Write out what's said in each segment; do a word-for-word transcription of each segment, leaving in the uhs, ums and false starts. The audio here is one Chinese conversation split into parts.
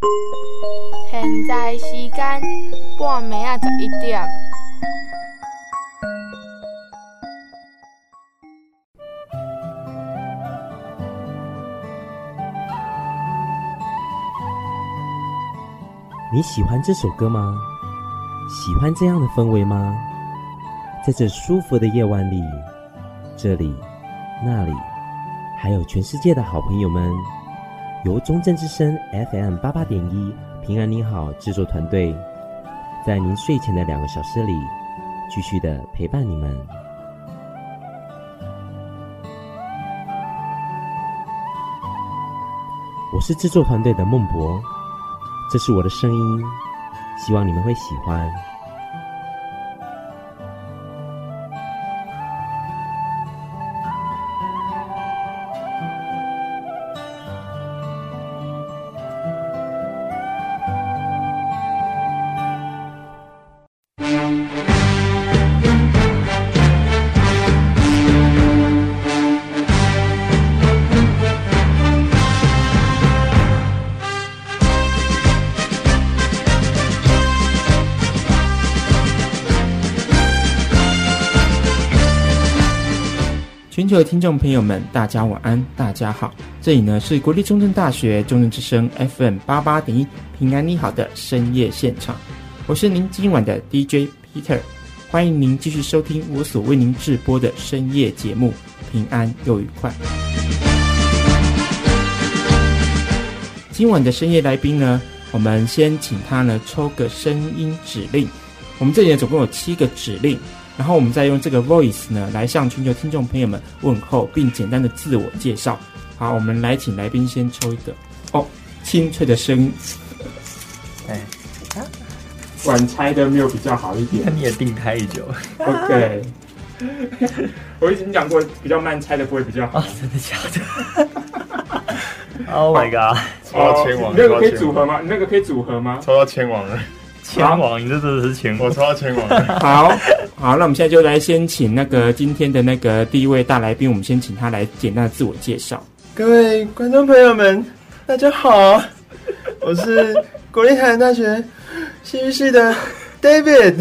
现在时间半暝啊十一点。 你喜欢这首歌吗？喜欢这样的氛围吗？在这舒服的夜晚里，这里、那里，还有全世界的好朋友们，由中正之声 F M 八八点一平安你好制作团队，在您睡前的两个小时里，继续的陪伴你们。我是制作团队的孟博，这是我的声音，希望你们会喜欢。 全球的听众朋友们，大家晚安，大家好。这里呢是国立中正大学中正之声 F M 八八点一平安你好的深夜现场，我是您今晚的 D J Peter， 欢迎您继续收听我所为您制播的深夜节目，平安又愉快。今晚的深夜来宾呢，我们先请他呢抽个声音指令，我们这里呢总共有七个指令。然后我们再用这个 voice 呢来向全球听众朋友们问候，并简单的自我介绍。好，我们来请来宾先抽一个哦，清脆的声音。哎，晚猜的没有比较好一点。 那你也定太久。 OK， 我已经讲过，比较慢猜的不会比较好。 哦，真的假的？Oh my god！ 抽到千王， 你那个可以组合吗？你那个可以组合吗？ 抽到千王了。 千王，你这真的是千王， 我抽到千王了。 好好，那我们现在就来先请那个今天的那个第一位大来宾，我们先请他来简单的自我介绍。 各位观众朋友们，大家好，我是国立台南大学戏剧系的 David。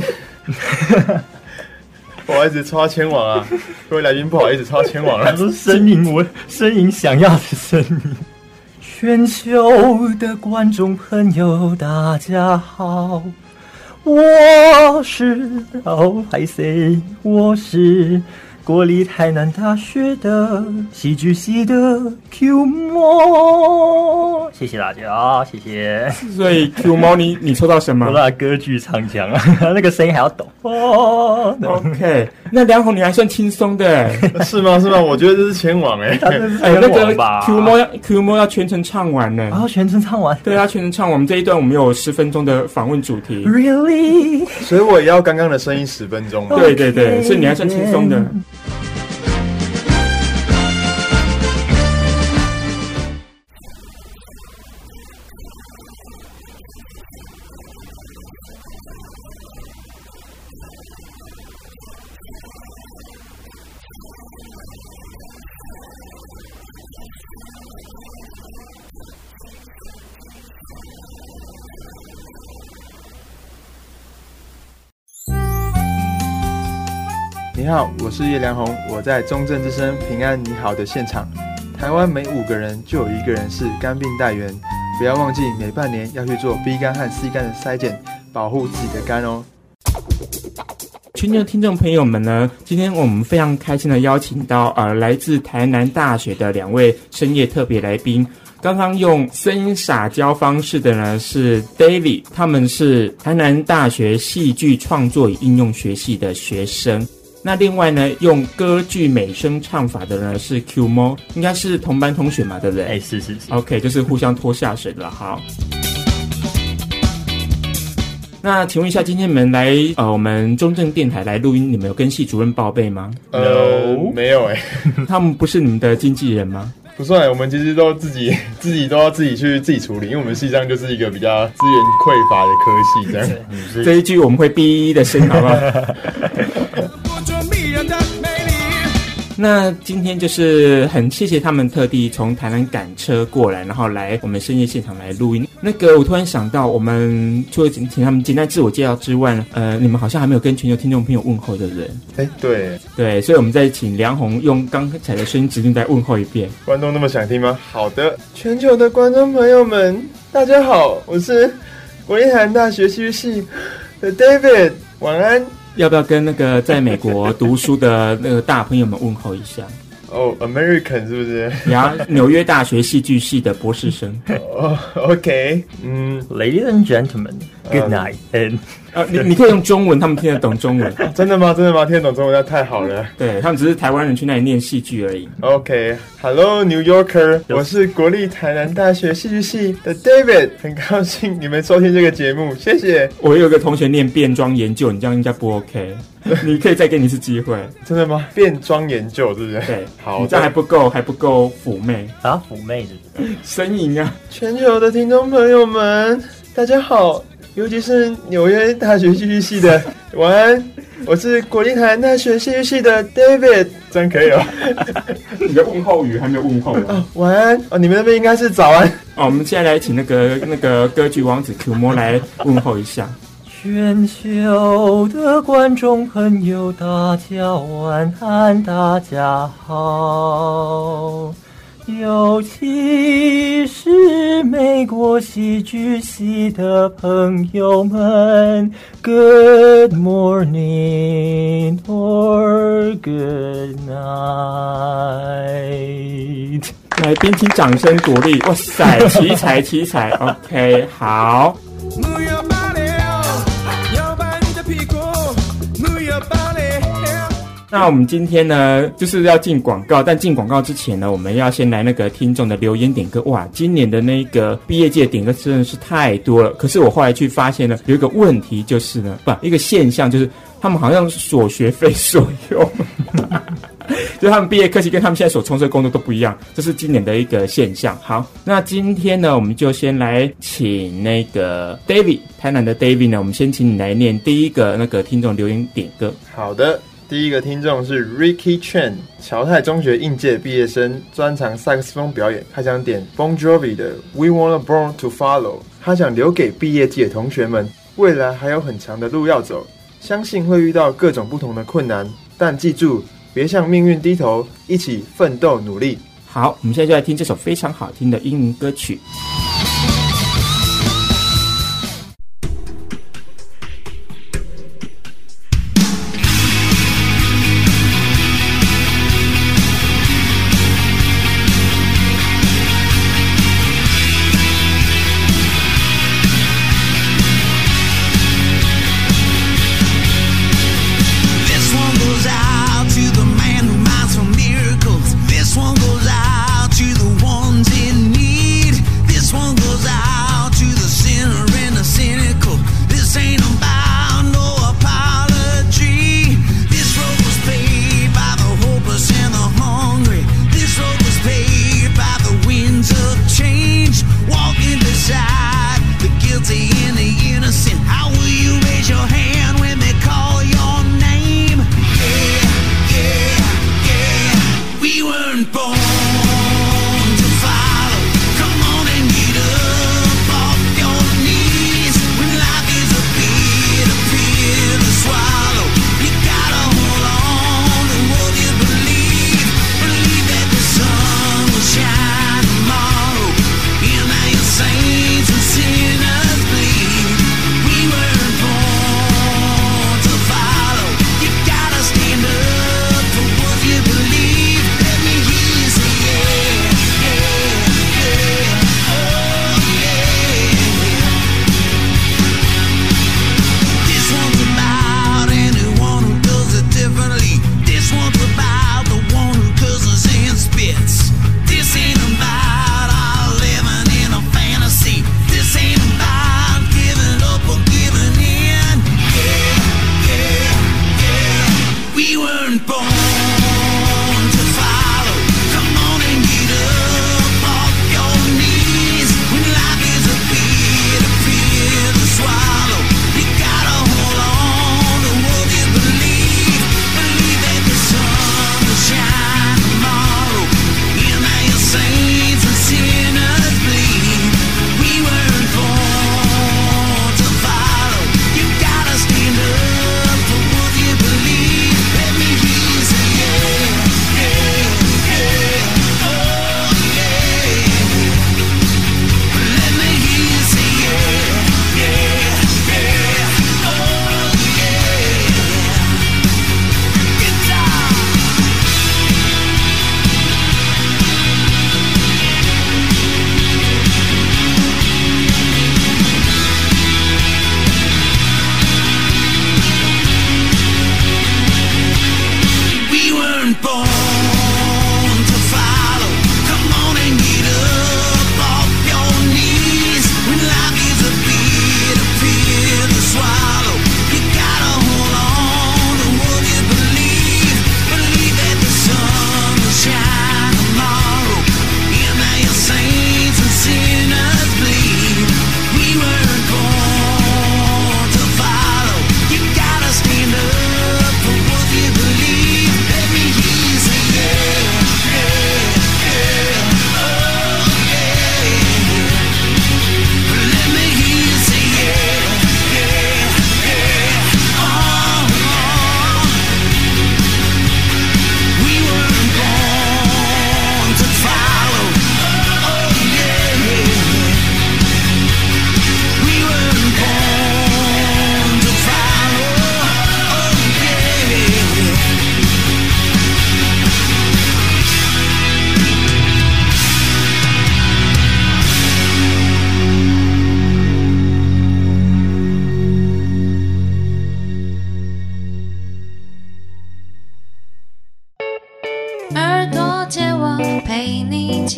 不好意思，抽到千王啊！各位来宾，不好意思，抽到千王了。 都是声音，我声音想要的声音。全球的观众朋友，大家好，我是哦海 C， 我是国立台南大学的戏剧系的 Q 猫，谢谢大家，谢谢。 所以 Q 猫，你你抽到什么？ 我把歌剧唱腔啊，那个声音还要抖。哦 ，OK， 那梁红你还算轻松的， 是吗？是吗？我觉得这是千王哎、欸， 哎，那个 Q 猫要 Q 猫要全程唱完呢， 然后、哦、全程唱完， 对啊，全程唱完。我们这一段我们有十分钟的访问主题 ，Really？ 所以我也要刚刚的声音十分钟吗？ 对对对，所以你还算轻松的。 你好，我是叶良宏，我在中正之声平安你好的现场。台湾每五个人就有一个人是肝病带源，不要忘记每半年要去做 B 肝和 C 肝的筛检，保护自己的肝哦。 全球听众朋友们呢，今天我们非常开心的邀请到呃来自台南大学的两位深夜特别来宾。刚刚用声音撒娇方式的呢是 David， 他们是台南大学戏剧创作与应用学系的学生。那另外呢，用歌剧美声唱法的呢是 Q 猫，应该是同班同学嘛，对不对？ 哎，是是是 ，OK， 就是互相拖下水的了。好，那请问一下，今天你们来呃我们中正电台来录音，你们有跟系主任报备吗？ 呃，没有哎、 欸，他们不是你们的经纪人吗？ 不算，我们其实都自己自己都要自己去自己处理，因为我们系上就是一个比较资源匮乏的科系，这样。 这一句我们会逼的声，好不好？ 那今天就是很谢谢他们特地从台南赶车过来，然后来我们深夜现场来录音。那个我突然想到，我们除了请他们简单自我介绍之外呢，呃，你们好像还没有跟全球听众朋友问候，对不对？ 哎，对对，所以我们再请梁宏用刚才的声音指令再问候一遍。 观众那么想听吗？好的，全球的观众朋友们，大家好，我是国立台南大学戏剧系的 David， 晚安。 要不要跟那个在美国读书的那个大朋友们问候一下？ 哦、oh, ，American 是不是？ 然后纽约大学戏剧系的博士生。 哦、oh, ，OK， 嗯 ，Ladies and gentlemen, good night. And 啊，你你可以用中文，他们听得懂中文。 真的吗？真的吗？听得懂中文那太好了。 对，他们只是台湾人去那里念戏剧而已。 OK，Hello、okay, New Yorker， 我是国立台南大学戏剧系的 David， 很高兴你们收听这个节目，谢谢。 我有个同学念变装研究，你这样应该不 OK。你可以再给你一次机会。 真的吗？变装研究是不是？ 对， 好， 你这样还不够，还不够妩媚啊，妩媚是不是？ 呻吟啊！ 全球的听众朋友们，大家好。尤其是纽约大学戏剧系的，晚安，我是国立台南大学戏剧系的 David， 这样可以了。 你的问候语还没有问候完。 哦，晚安哦，你们那边应该是早安。 哦，我们现在来请那个那个歌剧王子 Q 魔来问候一下。 全球的观众朋友，大家晚安，大家好。尤其是美国戏剧系的朋友们 ，Good morning or good night。 来宾请掌声鼓励，哇塞，奇才奇才 ，OK， 好。那我们今天呢，就是要进广告，但进广告之前呢，我们要先来那个听众的留言点歌。哇，今年的那个毕业季的点歌真的是太多了。可是我后来去发现呢，有一个问题就是呢，不，一个现象就是他们好像所学非所用，就他们毕业科系跟他们现在所从事的工作都不一样，这是今年的一个现象。好，那今天呢，我们就先来请那个 David， 台南的 David 呢，我们先请你来念第一个那个听众留言点歌。 好的。第一个听众是 Ricky Chen， 侨泰中学应届毕业生，专长萨克斯风表演。他想点 Bon Jovi 的 We Wanna Born to Follow， 他想留给毕业季的同学们，未来还有很长的路要走，相信会遇到各种不同的困难，但记住，别向命运低头，一起奋斗努力。 好，我们现在就来听这首非常好听的英文歌曲。 This one goes out to the ones in need. This one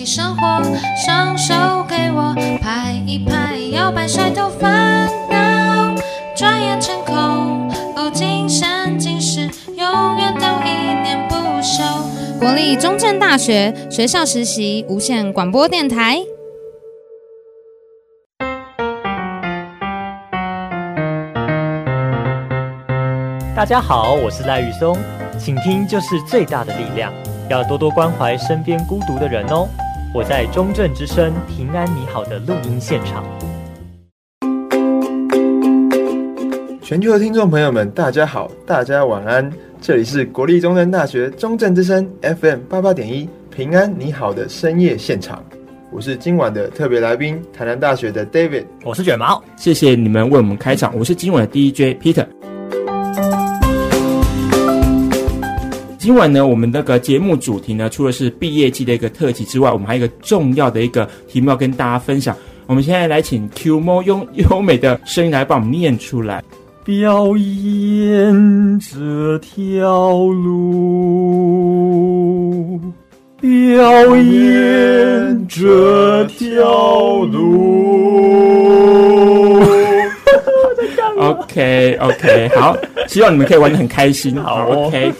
起生活，双手给我拍一拍，摇摆甩头烦恼，转眼成空。哦，今生今世，永远都一念不休。国立中正大学学校实习无线广播电台。 大家好，我是赖宇松，倾听就是最大的力量，要多多关怀身边孤独的人哦。我在中正之声平安你好的录音现场。 全球的听众朋友们，大家好，大家晚安。这里是国立中正大学中正之声 F M 八八点一平安你好的深夜现场，我是今晚的特别来宾，台南大学的 David， 我是卷毛。 谢谢你们为我们开场，我是今晚的 D J Peter。今晚呢，我们那个节目主题呢，除了是毕业季的一个特辑之外，我们还有一个重要的一个题目要跟大家分享。我们现在来请 Q Mo 用优美的声音来帮我们念出来。 表演这条路，表演这条路。 OK OK， 好，希望你们可以玩得很开心。 好、哦、 ，OK。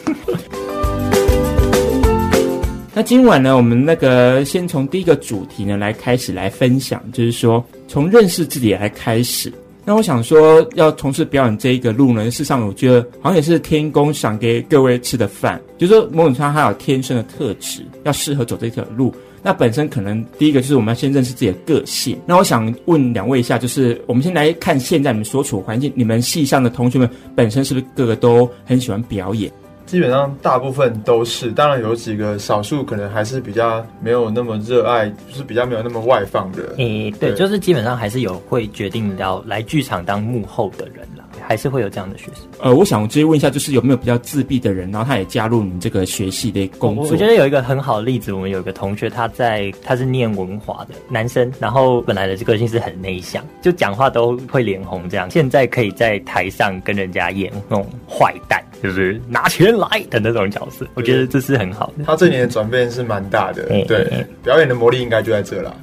那今晚呢，我们那个先从第一个主题呢来开始来分享，就是说从认识自己来开始。那我想说，要从事表演这一个路呢，事实上我觉得好像也是天公赏给各位吃的饭，就是说某种程度上它有天生的特质，要适合走这条路。那本身可能第一个就是我们要先认识自己的个性。那我想问两位一下，就是我们先来看现在你们所处的环境，你们系上的同学们本身是不是个个都很喜欢表演？ 基本上大部分都是，当然有几个少数可能还是比较没有那么热爱，就是比较没有那么外放的。 诶、欸，对，就是基本上还是有会决定要来剧场当幕后的人啦，还是会有这样的学生。 呃，我想直接问一下，就是有没有比较自闭的人，然后他也加入你这个学系的工作？ 我, 我觉得有一个很好的例子，我们有一个同学，他在他是念文华的男生，然后本来的个性是很内向，就讲话都会脸红这样，现在可以在台上跟人家演那种坏蛋，就是拿钱来的那种角色，我觉得这是很好的。 他这年的转变是蛮大的， 欸、 对、欸，表演的魔力应该就在这啦。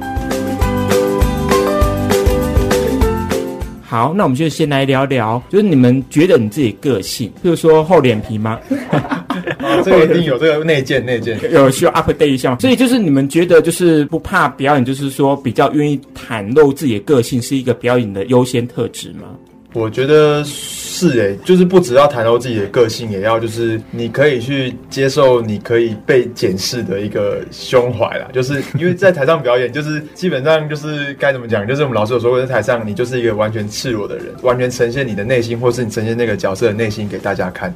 好，那我们就先来聊聊，就是你们觉得你自己个性，譬如说厚脸皮吗？ 哦，这个一定有，这个内建内建有需要 update 一下吗？所以就是你们觉得就是不怕表演，就是说比较愿意袒露自己的个性，是一个表演的优先特质吗？ 我觉得是诶，就是不只要袒露自己的个性，也要就是你可以去接受你可以被检视的一个胸怀啦。就是因为在台上表演，就是基本上就是该怎么讲，就是我们老师有说过，在台上你就是一个完全赤裸的人，完全呈现你的内心，或是你呈现那个角色的内心给大家看。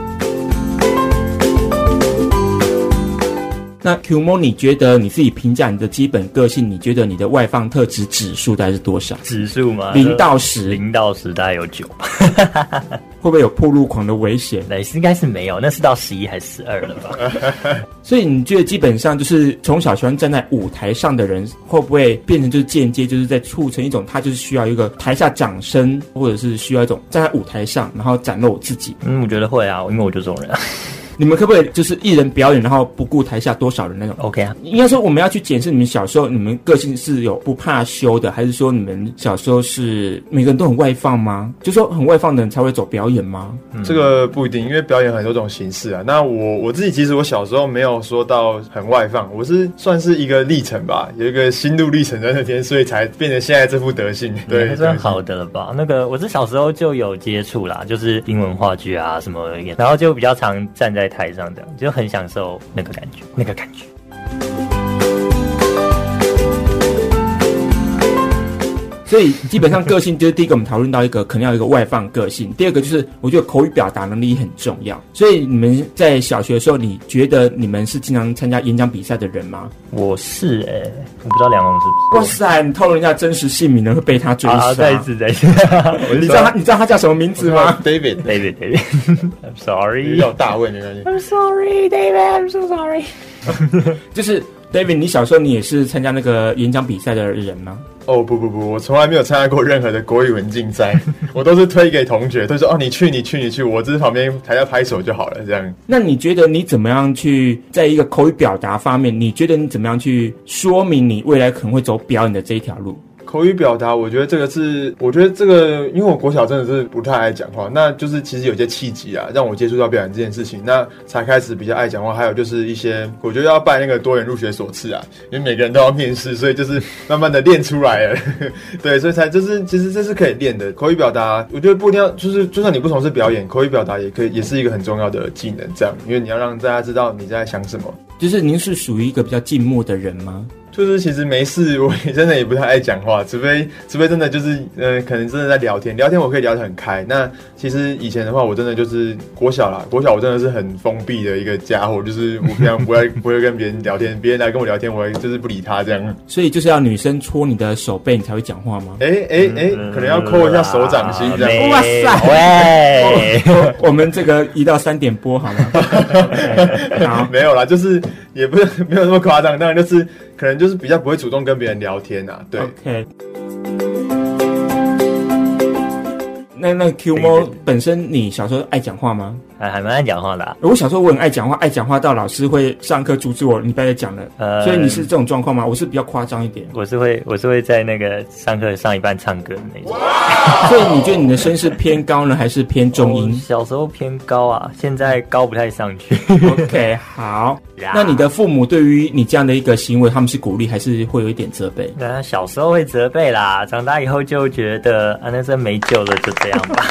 那 Q Mo， 你觉得你自己评价你的基本个性，你觉得你的外放特质指数大概是多少？ 指数吗？ 零到十， 零到十大概有九。 会不会有暴露狂的危险？ 对，应该是没有，那是到十一还是十二了吧？ 所以你觉得基本上就是从小喜欢站在舞台上的人，会不会变成就是间接就是在促成一种他就是需要一个台下掌声，或者是需要一种站在舞台上然后展露我自己？ 嗯，我觉得会啊，因为我就这种人啊。 你们可不可以就是一人表演，然后不顾台下多少人那种 ？OK 啊， 应该说我们要去检视你们小时候，你们个性是有不怕羞的，还是说你们小时候是每个人都很外放吗？就说很外放的人才会走表演吗？ 嗯、这个不一定，因为表演很多种形式啊。那我我自己其实我小时候没有说到很外放，我是算是一个历程吧，有一个心路历程在那天，所以才变成现在这副德性。对， 还算好的了吧？那个我是小时候就有接触啦，就是英文话剧啊什么，然后就比较常站在台上这样，就很享受那个感觉，那个感觉。 所以基本上个性就是第一个我们讨论到一个可能要有一个外放个性，第二个就是我觉得口语表达能力很重要。所以你们在小学的时候，你觉得你们是经常参加演讲比赛的人吗？ 我是诶、欸，我不知道梁龙是不是。 哇塞，你透露人家真实姓名呢，会被他追杀。 啊，再一次，再一次。 你知道他，你知道他叫什么名字吗 ？David，David，David David。I'm sorry， 叫大卫没关系。 I'm sorry, David. I'm so sorry 。 就是 David， 你小时候你也是参加那个演讲比赛的人吗？ 哦不不不，我从来没有参加过任何的国语文竞赛，我都是推给同学，都说哦你去你去你去，我只是旁边台下拍手就好了这样。 那你觉得你怎么样去在一个口语表达方面，你觉得你怎么样去说明你未来可能会走表演的这一条路？ 口语表达，我觉得这个是，我觉得这个，因为我国小真的是不太爱讲话，那就是其实有些契机啊，让我接触到表演这件事情，那才开始比较爱讲话。还有就是一些，我觉得要拜那个多元入学所赐啊，因为每个人都要面试，所以就是慢慢的练出来了，对，所以才就是其实这是可以练的。口语表达，我觉得不一定要，就是就算你不从事表演，口语表达也可以，也是一个很重要的技能，这样，因为你要让大家知道你在想什么。 就是您是属于一个比较静默的人吗？ 就是其实没事，我也真的也不太爱讲话，除非除非真的就是呃，可能真的在聊天，聊天我可以聊得很开。那其实以前的话，我真的就是国小啦，国小我真的是很封闭的一个家伙，就是我平常不会不会跟别人聊天，别人来跟我聊天，我就是不理他这样。 所以就是要女生戳你的手背，你才会讲话吗？ 哎哎哎，可能要扣一下手掌心这样。 哇塞，喂，我们这个一到三点播好吗？好， 没有啦，就是也不是没有那么夸张，当然就是可能就是比较不会主动跟别人聊天啊，对。 OK。那那 Q 猫本身，你小时候爱讲话吗？ 还还蛮爱讲话的、啊。 我小时候我很爱讲话，爱讲话到老师会上课阻止我，你不要再讲了。呃，所以你是这种状况吗？我是比较夸张一点。 我是会，我是会在那个上课上一半唱歌的那种。 所以你觉得你的声是偏高呢，还是偏中音？ 小时候偏高啊，现在高不太上去。 OK， 好。那你的父母对于你这样的一个行为，他们是鼓励还是会有一点责备？ 那小时候会责备啦，长大以后就觉得啊，那真没救了，就这样吧。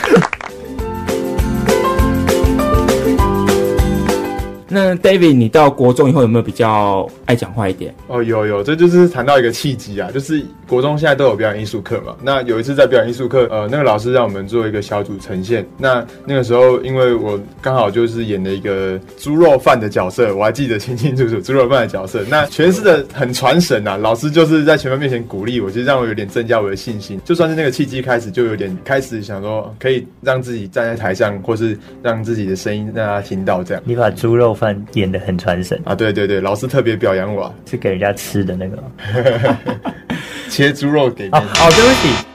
那 David， 你到国中以后有没有比较爱讲话一点？ 哦，有有，这就是谈到一个契机啊，就是国中现在都有表演艺术课嘛。那有一次在表演艺术课，呃，那个老师让我们做一个小组呈现。那那个时候，因为我刚好就是演了一个猪肉饭的角色，我还记得清清楚楚，猪肉饭的角色。那诠释的很传神啊，老师就是在全班面前鼓励我，其实让我有点增加我的信心。就算是那个契机开始，就有点开始想说，可以让自己站在台上，或是让自己的声音让大家听到这样。 你把猪肉饭演得很传神啊！对对对，老师特别表扬我、啊， 是给人家吃的那个切猪肉给别人。 哦，对不起。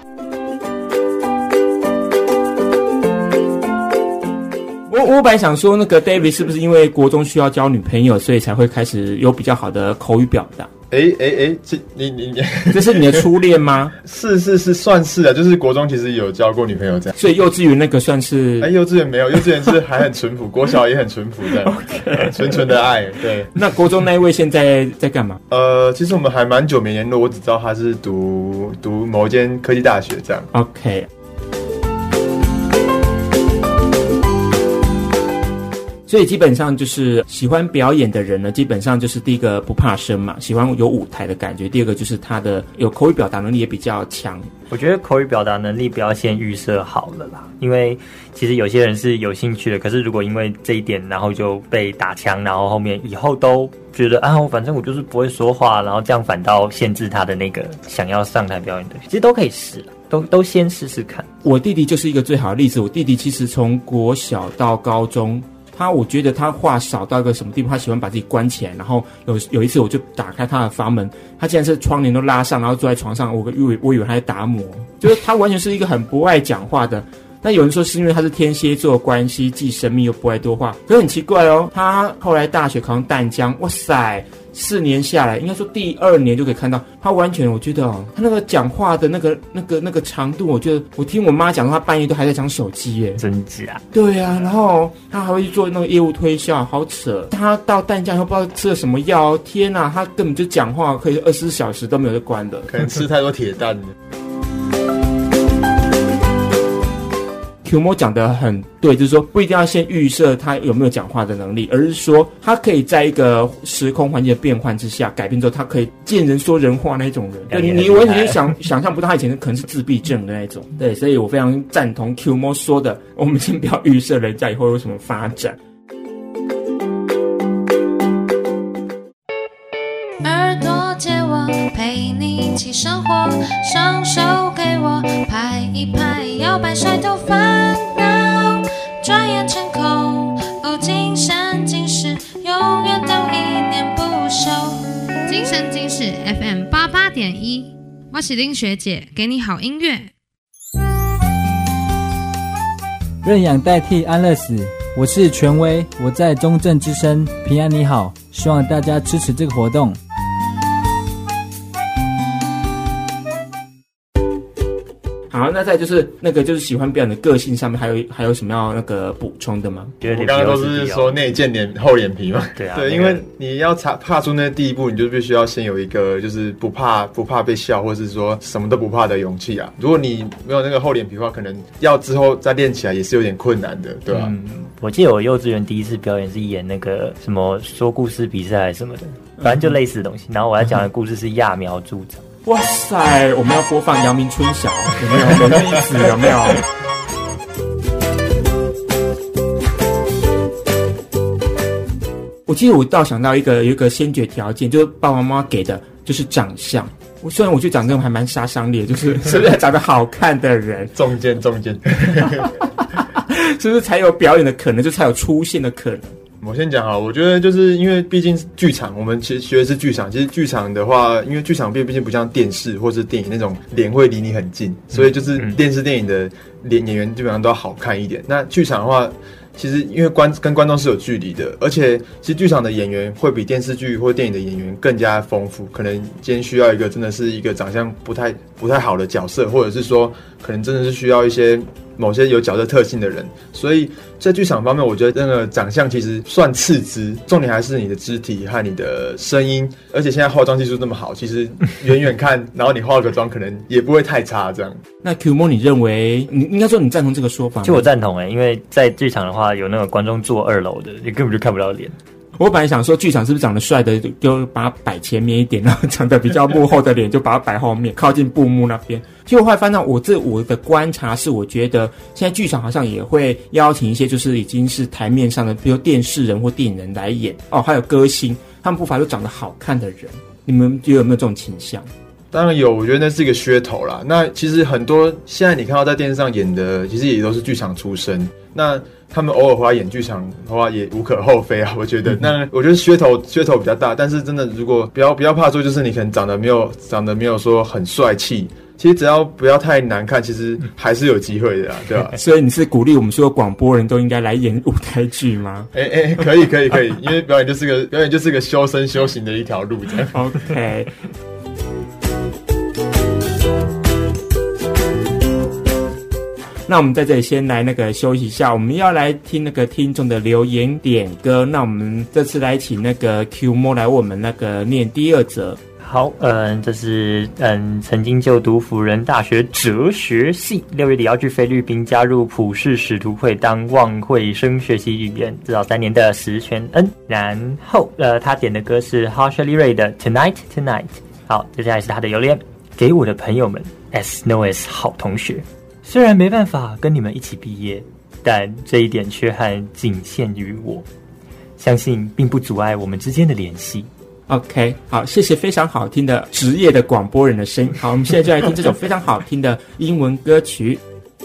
我我本来想说，那个 David 是不是因为国中需要交女朋友，所以才会开始有比较好的口语表达？ 哎哎哎，这你你你， 这是你的初恋吗？ 是是是，算是啊，就是国中其实有交过女朋友这样。 所以幼稚园那个算是？ 哎，幼稚园没有，幼稚园是还很淳朴，国小也很淳朴这样， okay. 纯纯的爱。对。 那国中那一位现在在干嘛？ 呃，其实我们还蛮久没联络，我只知道他是读读某一间科技大学这样。 OK。所以基本上就是喜欢表演的人呢，基本上就是第一个不怕生嘛，喜欢有舞台的感觉；第二个就是他的有口语表达能力也比较强。 我觉得口语表达能力不要先预设好了啦，因为其实有些人是有兴趣的，可是如果因为这一点然后就被打枪，然后后面以后都觉得啊，反正我就是不会说话，然后这样反倒限制他的那个想要上台表演的，其实都可以试啦。都都先试试看。 我弟弟就是一个最好的例子。我弟弟其实从国小到高中，他我觉得他话少到一个什么地步，他喜欢把自己关起来。然后有有一次我就打开他的房门，他竟然是窗帘都拉上，然后坐在床上，我以为我以为他在打磨，就是他完全是一个很不爱讲话的。那有人说是因为他是天蝎座的关系，既神秘又不爱多话。可是很奇怪哦，他后来大学考上淡江，哇塞！四年下来，应该说第二年就可以看到他完全，我觉得哦，他那个讲话的那个、那个、那个长度，我觉得我听我妈讲，他半夜都还在讲手机耶， 真假？ 对啊，然后他还会去做那个业务推销，好扯。他到淡江以后不知道吃了什么药，天哪，他根本就讲话可以二十四小时都没有在关的， 可能吃太多铁蛋了。 Q 摸讲得很对，就是说不一定要先预设他有没有讲话的能力，而是说他可以在一个时空环境的变换之下改变之后，他可以见人说人话那种人。对，你你完全想想象不到他以前可能是自闭症的那种。对，所以我非常赞同 Q 摸说的，我们先不要预设人家以后有什么发展。 耳朵借我陪你一起生活，双手给我拍一拍，摇摆甩头烦恼，转眼成空。哦，今生今世，永远都一念不休。今生今世 F M 八八点一， 我是林学姐，给你好音乐。 认养代替安乐死，我是权威，我在中正之声，平安你好，希望大家支持这个活动。 好，那再就是那个就是喜欢表演的个性上面，还有还有什么要那个补充的吗？ 我刚刚都是说内建脸厚脸皮嘛， 对啊， 对，因为你要踏踏出那个第一步，你就必须要先有一个就是不怕不怕被笑，或是说什么都不怕的勇气啊。如果你没有那个厚脸皮的话，可能要之后再练起来也是有点困难的，对吧？ 嗯，我记得我幼稚园第一次表演是演那个什么说故事比赛还是什么的，反正就类似的东西。然后我要讲的故事是揠苗助长。 哇塞，我们要播放阳明春晓，有没有？有没有意思？有没有？我记得我倒想到一个有一个先决条件，就是爸爸妈妈给的就是长相。我虽然我觉得长这种还蛮杀伤力的，就是是不是长得好看的人， 中间中间， 是不是才有表演的可能，就才有出现的可能？ 我先讲好，我觉得就是因为毕竟剧场，我们其实学的是剧场。其实剧场的话，因为剧场毕毕竟不像电视或是电影那种脸会离你很近，所以就是电视电影的脸演员基本上都要好看一点。那剧场的话，其实因为观跟观众是有距离的，而且其实剧场的演员会比电视剧或电影的演员更加丰富。可能今天需要一个真的是一个长相不太不太好的角色，或者是说可能真的是需要一些某些有角色特性的人，所以在剧场方面，我觉得那个长相其实算次之，重点还是你的肢体和你的声音。而且现在化妆技术那么好，其实远远看，然后你化个妆，可能也不会太差。这样， 那 Q 摸，你认为你应该说你赞同这个说法吗？ 就我赞同哎、欸，因为在剧场的话，有那个观众坐二楼的，你根本就看不到脸。 我本来想说剧场是不是长得帅的就把它摆前面一点，然后长得比较幕后的脸就把它摆后面，靠近布幕那边。结果后来发现，我这我的观察是，我觉得现在剧场好像也会邀请一些就是已经是台面上的，比如电视人或电影人来演哦，还有歌星，他们不乏有长得好看的人。你们觉得有没有这种倾向？ 当然有，我觉得那是一个噱头啦。那其实很多现在你看到在电视上演的，其实也都是剧场出身。那他们偶尔回来演剧场的话，也无可厚非啊。我觉得，嗯、那我觉得噱头噱头比较大，但是真的如果不要不要怕说，就是你可能长得没有长得没有说很帅气。其实只要不要太难看，其实还是有机会的啦，对吧？ 所以你是鼓励我们所有广播人都应该来演舞台剧吗？ 哎哎、欸欸，可以可以可以，因为表演就是个表演就是个修身修行的一条路，这样。 OK。那我们在这里先来那个休息一下，我们要来听那个听众的留言点歌。那我们这次来请那个 Q 摸来为我们那个念第二则。 好，嗯，这是嗯，曾经就读辅仁大学哲学系，六月底要去菲律宾加入普世使徒会当望会生学习语言至少三年的石泉恩。然后，呃，他点的歌是 Harshly Ray 的 Tonight Tonight。好，接下来是他的留言，给我的朋友们 ，as no as 好同学。虽然没办法跟你们一起毕业，但这一点缺憾仅限于我，相信并不阻碍我们之间的联系。 OK， 好，谢谢非常好听的职业的广播人的声音。好，我们现在就来听这首非常好听的英文歌曲。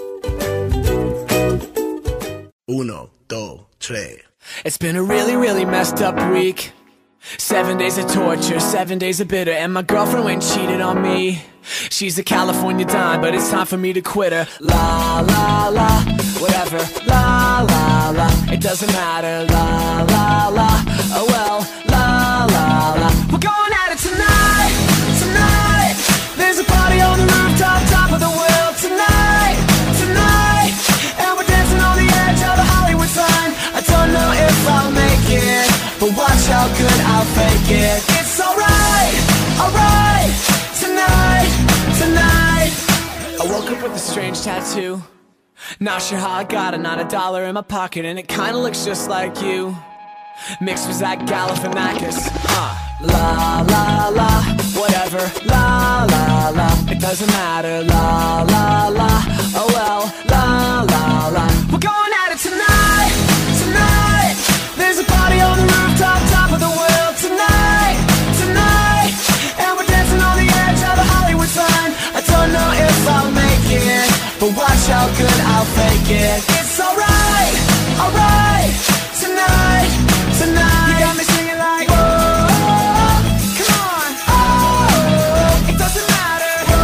Uno, dos, tres. It's been a really, really messed up week. Seven days of torture, seven days of bitter, and my girlfriend went and cheated on me. She's a California dime, but it's time for me to quit her. La, la, la, whatever. La, la, la, it doesn't matter. La, la, la, oh well. La, la, la, we're going at it tonight, tonight. There's a party on the rooftop, top of the world tonight, tonight. And we're dancing on the edge of the Hollywood sign. I don't know if I'll make it, but watch how good I'll fake it. It's alright, alright, tonight, tonight. I woke up with a strange tattoo. Not sure how I got it, not a dollar in my pocket, and it kinda looks just like you. Mixed with Zach Galifianakis, huh? La, la, la, whatever. La, la, la, it doesn't matter. La, la, la, oh well. La, la, la, we're going at it tonight, tonight. There's a party on the rooftop, top of the world tonight, tonight. And we're dancing on the edge of the Hollywood sign. I don't know if I'll make it, but watch how good I'll fake it. It's alright, alright, tonight, tonight. You got me singing like, whoa, come on, oh, it doesn't matter. Whoa,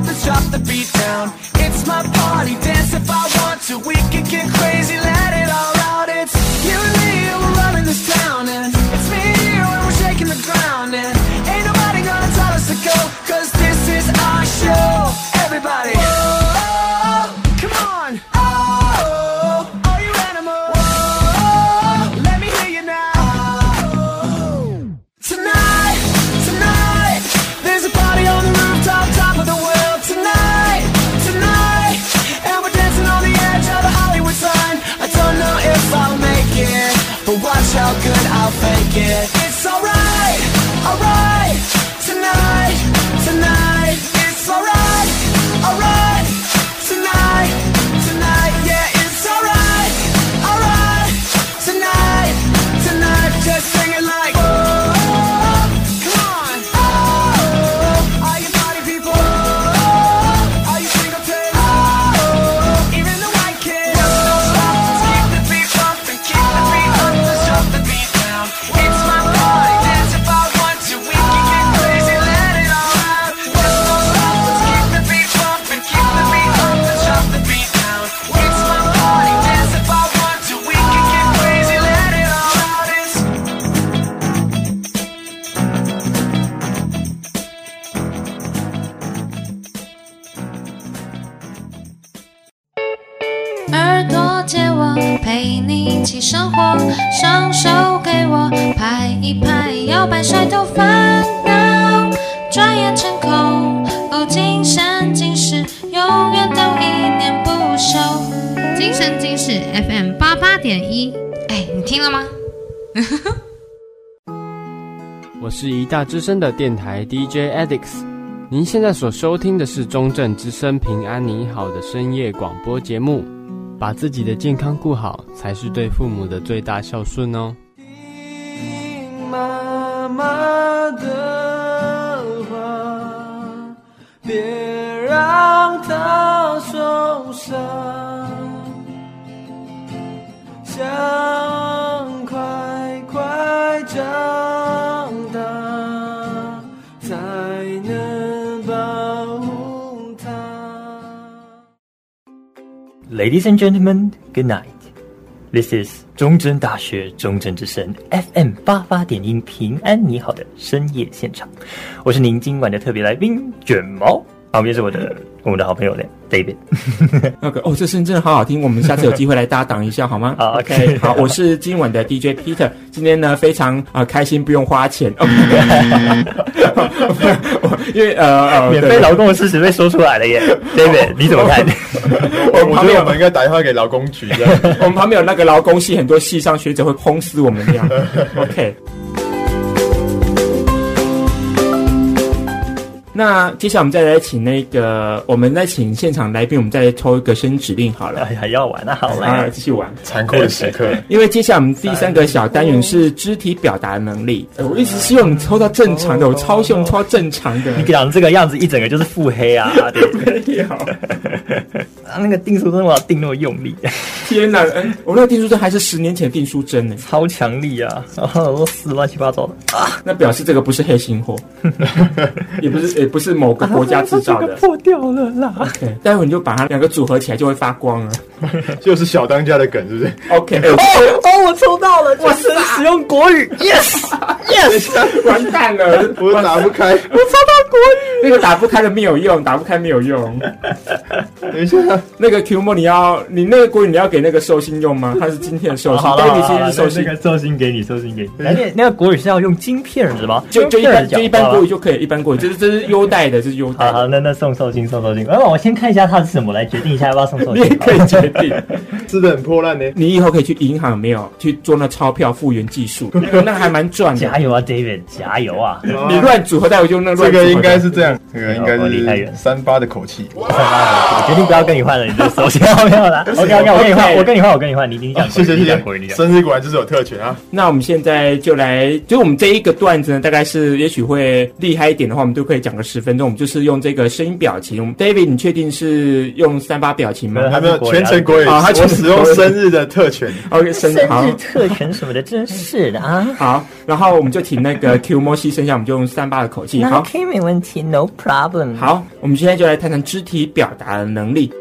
let's drop the beat down. It's my party, dance if I want to. We can get crazy, let it all out. It's you and me, and we're running this town. And it's me and you, and we're shaking the ground. And ain't nobody gonna tell us to go, cause this is our show. Everybody, oh, come on. Oh, are you animals? Oh, let me hear you now. Tonight, tonight, there's a party on the rooftop, top of the world. Tonight, tonight, and we're dancing on the edge of the Hollywood sign. I don't know if I'll make it, but watch how good I'll fake it. It's alright, alright, tonight, tonight. It's alright, alright, tonight, tonight. Yeah, it's alright, alright, tonight, tonight. Just sing it like, oh, come on. Oh, are you party people? Oh, are you single too? Oh, even the white kids. Don't stop, let's keep the beat bumping, keep the beat up, let's drop the beat down. It's my party, dance if I want to. We can get crazy, let it all out. Just don't stop, let's keep the beat bumping, keep the beat up, let's drop the beat down. It's my party, dance if I want to. We can get crazy, let it all out. It's 耳朵借我，陪你一起生活，双手给我拍一拍，摇摆甩头烦恼，转眼成空。哦，今生今世，永远都一念不休。今生今世 F M 八八点一，哎，你听了吗？ 我是宜大之声的电台 D J Addix， 您现在所收听的是中正之声平安你好的深夜广播节目。把自己的健康顾好，才是对父母的最大孝顺哦。 听妈妈的话，别让她受伤，想快快长大，才能保护她。 Ladies and gentlemen, good night. This is 中正大学中正之声 F M 八八点一平安你好的深夜现场，我是您今晚的特别来宾卷毛，旁边是我的我们的好朋友嘞 David。 那个哦，这声音真的好好听，我们下次有机会来搭档一下好吗？ 好 ，OK， 好，我是今晚的 D J Peter， 今天呢非常啊、呃、开心，不用花钱，哦、因为呃免费劳工的事实被说出来了耶 ，David 你怎么看？ 我我觉得我们应该打电话给劳工局这样。 我们旁边有那个劳工系，很多系上学者会轰死我们这样。OK。那接下来我们再来请那个，我们再请现场来宾，我们再抽一个声音指令好了。 还要玩那、啊、好来、 啊，继续玩。 残酷的时刻。 因为接下来我们第三个小单元是肢体表达能力。我一直希望你抽到正常的，我超希望抽到正常的。 你讲这个样子，一整个就是腹黑啊！ 没有。 啊，那个订书针我要订那么用力。 天哪！嗯，我那个订书针还是十年前的订书针呢， 超强力啊！然后都撕乱七八糟的啊， 那表示这个不是黑心货，也不是也不是某个国家制造的， 啊、破掉了啦。 OK， 待会你就把它两个组合起来就会发光了， 就是小当家的梗，是不是 ？OK， 哦哦，我抽到了，我是使用国语 ，yes yes， 完蛋了， 我打不开，我抽到国语， 那个打不开的没有用，打不开没有用。 等一下， 那个 Q 莫你要你那个国语你要给那个寿星用吗？他是今天的寿星 ，David 今天是寿星， 那个寿星给你，寿星给你。那那个国语是要用晶片是吗？ 就就一般就一般国语就可以，一般国语，这是这是优待的，这是优待。 好好，那那送寿星送寿星。那我先看一下它是什么，来决定一下要不要送寿星。 你也可以决定， 吃的很破烂呢。 你以后可以去银行有没有去做那钞票复原技术，那个那还蛮赚的。 加油啊 ，David， 加油啊！ 你乱组合待会就那乱。 这个应该是这样，这个应该是三八的口气。 三八的口气，我决定不要跟你换了，你的寿星没有了。OK OK， 我跟你换，我跟你换，我跟你换，你你讲， 谢谢谢谢。生日果然就是有特权啊。 那我们现在就来，就我们这一个段子呢，大概是也许会厉害一点的话，我们都可以讲个十分钟。我们就是用这个声音表情。David， 你确定是用三八表情吗？ 还没有全程国语， 啊，他全程使用生日的特权。 OK， 生日生日特权什么的，真是的啊。 好，然后我们就请那个 Q 摩牺牲一下，我们就用三八的口气。好 ，OK， 没问题 ，No problem。 好，我们现在就来谈谈肢体表达的能力。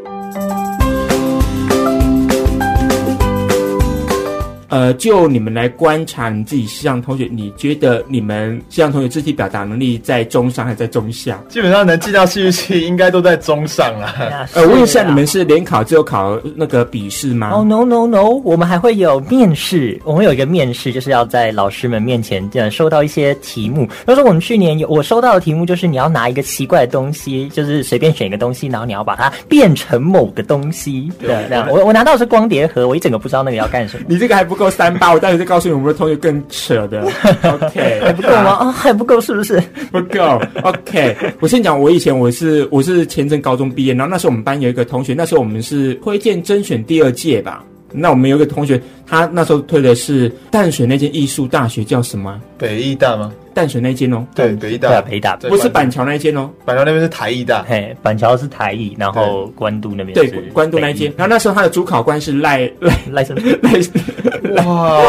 呃，就你们来观察你自己西洋同学，你觉得你们西洋同学肢体表达能力在中上还是在中下？ 基本上能进到戏剧系，应该都在中上啦。 呃，问一下，你们是联考只有考那个笔试吗？ 哦、oh, ，no no no， 我们还会有面试，我们有一个面试，就是要在老师们面前这样收到一些题目。比如说我们去年有我收到的题目就是你要拿一个奇怪的东西，就是随便选一个东西，然后你要把它变成某个东西。对，这样我我拿到的是光碟盒，我一整个不知道那个要干什么。 你这个还不够三八，我待会再告诉你我们的同学更扯的。OK， 还不够吗？啊、哦，还不够是不是？ 不够。OK， 我先讲，我以前我是我是前阵高中毕业，然后那时候我们班有一个同学，那时候我们是推荐甄选第二届吧。那我们有一个同学，他那时候推的是淡水那间艺术大学，叫什么？ 北艺大吗？ 淡水那间哦， 对，北艺大， 对啊，北艺大， 不是板桥那间哦， 板桥那边是台艺大， 嘿，板桥是台艺，然后关渡那边对，关渡那间。然后那时候他的主考官是赖赖赖生赖哇，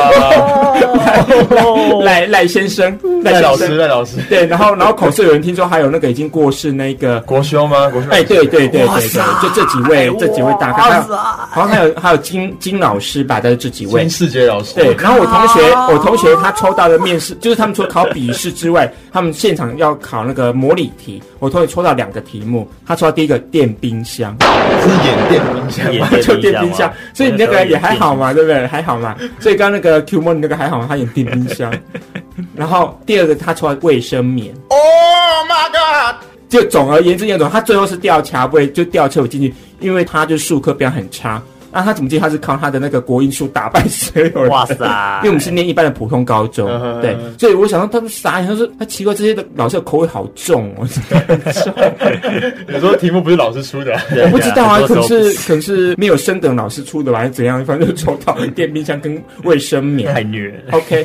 赖赖先生， 赖老师，赖老师， 对，然后然后口试有人听说还有那个已经过世那个国修吗？国修， 哎，对对对对对，就这几位这几位大咖，还有好像还有还有金金老师吧，在这几位， 金世杰老师， 对。然后我同学我同学他抽到的面试，就是他们除了考笔试之外，他们现场要考那个模拟题。我同学抽到两个题目，他抽到第一个电冰箱， 是演电冰箱吗？ 就电冰箱，所以你那个也还好嘛，对不对？还好嘛。所以刚刚那个 Q 梦你那个还好嘛，他演电冰箱。然后第二个他抽到卫生棉。 Oh my god！ 就总而言之言总，他最后是掉卡位，就掉车进去，因为他就术科表很差。那、啊、他怎么记？他是靠他的那个国英数打败所有人。 哇塞！ 因为我们是念一般的普通高中，嗯、对，所以我想到他们傻眼，他说他奇怪，这些的老师的口味好重哦。 有时候题目不是老师出的， 我不知道啊，可能是可能是没有升等老师出的吧，还是怎样？反正就抽到电冰箱跟卫生棉， 太虐了。 OK。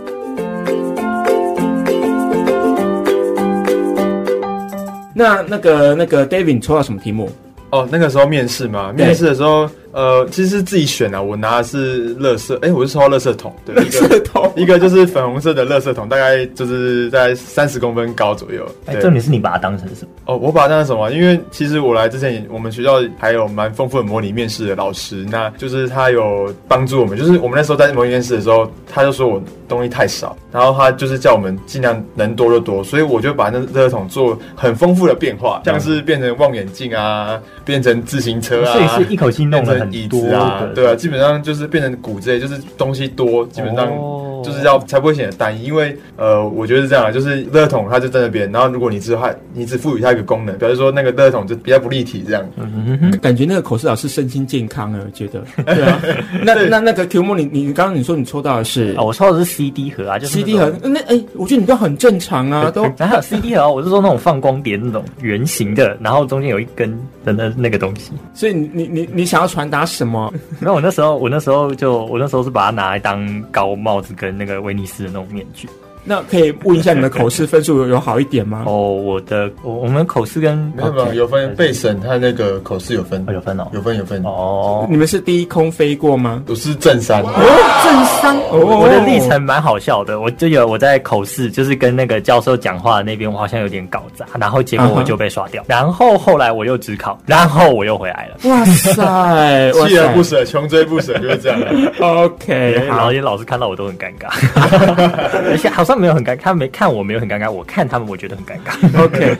那那个那个 David 你抽到什么题目？ 哦，那个时候面试嘛，面试的时候，呃，其实是自己选啊。我拿的是垃圾，哎、欸，我是抽到垃圾桶，对， 垃圾桶， 一个就是粉红色的垃圾桶，大概就是在三十公分高左右。 哎、欸，重点是你把它当成什么？ 哦，我把它当成什么？因为其实我来之前，我们学校还有蛮丰富的模拟面试的老师，那就是他有帮助我们。就是我们那时候在模拟面试的时候，他就说我东西太少，然后他就是叫我们尽量能多就多，所以我就把那垃圾桶做很丰富的变化，像是变成望远镜啊。变成自行车啊， 所以是一口气弄了很多椅子啊，对啊，基本上就是变成骨之类，就是东西多，基本上就是要才不会显得单一。因为呃，我觉得是这样，就是垃圾桶它就在那边，然后如果你只它你只赋予它一个功能，比如说那个垃圾桶就比较不立体这样。 嗯哼，感觉那个口试老师身心健康啊，我觉得。对啊，那那那个 Q 梦，你你刚刚你说你抽到的是哦，我抽的是 C D 盒啊，就是 C D 盒。那哎、欸，我觉得你都很正常啊，都还有 C D 盒，我是说那种放光碟那种圆形的，然后中间有一根的那那个东西。 所以你你你你想要传达什么？ 没有，我那时候我那时候就我那时候是把它拿来当高帽子跟那个威尼斯的那种面具。 那可以问一下你的口试分数有好一点吗？ 哦，我的我我们口试跟没有没有有分备审，他那个口试有分、 哦，有分哦， 有分有分哦。 你们是低空飞过吗？ 我是正三哦，正三哦。 我的历程蛮好笑的，我就有我在口试就是跟那个教授讲话的那边，我好像有点搞砸，然后结果我就被刷掉， uh-huh. 然后后来我又只考，然后我又回来了。 哇塞， 锲而不舍，穷追不舍，就是这样。 OK， 然后老师看到我都很尴尬，而且好像没有很尴尬，他没看我没有很尴尬，我看他们我觉得很尴尬。 OK。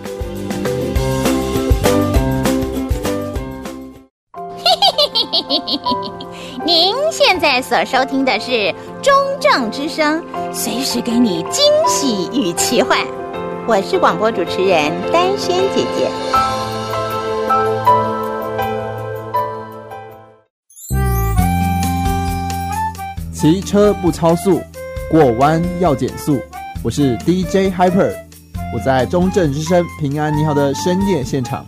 您现在所收听的是中正之声，随时给你惊喜与奇幻。我是广播主持人丹萱姐姐。 骑车不超速，过弯要减速。我是 D J Hyper， 我在中正之声平安你好的深夜现场。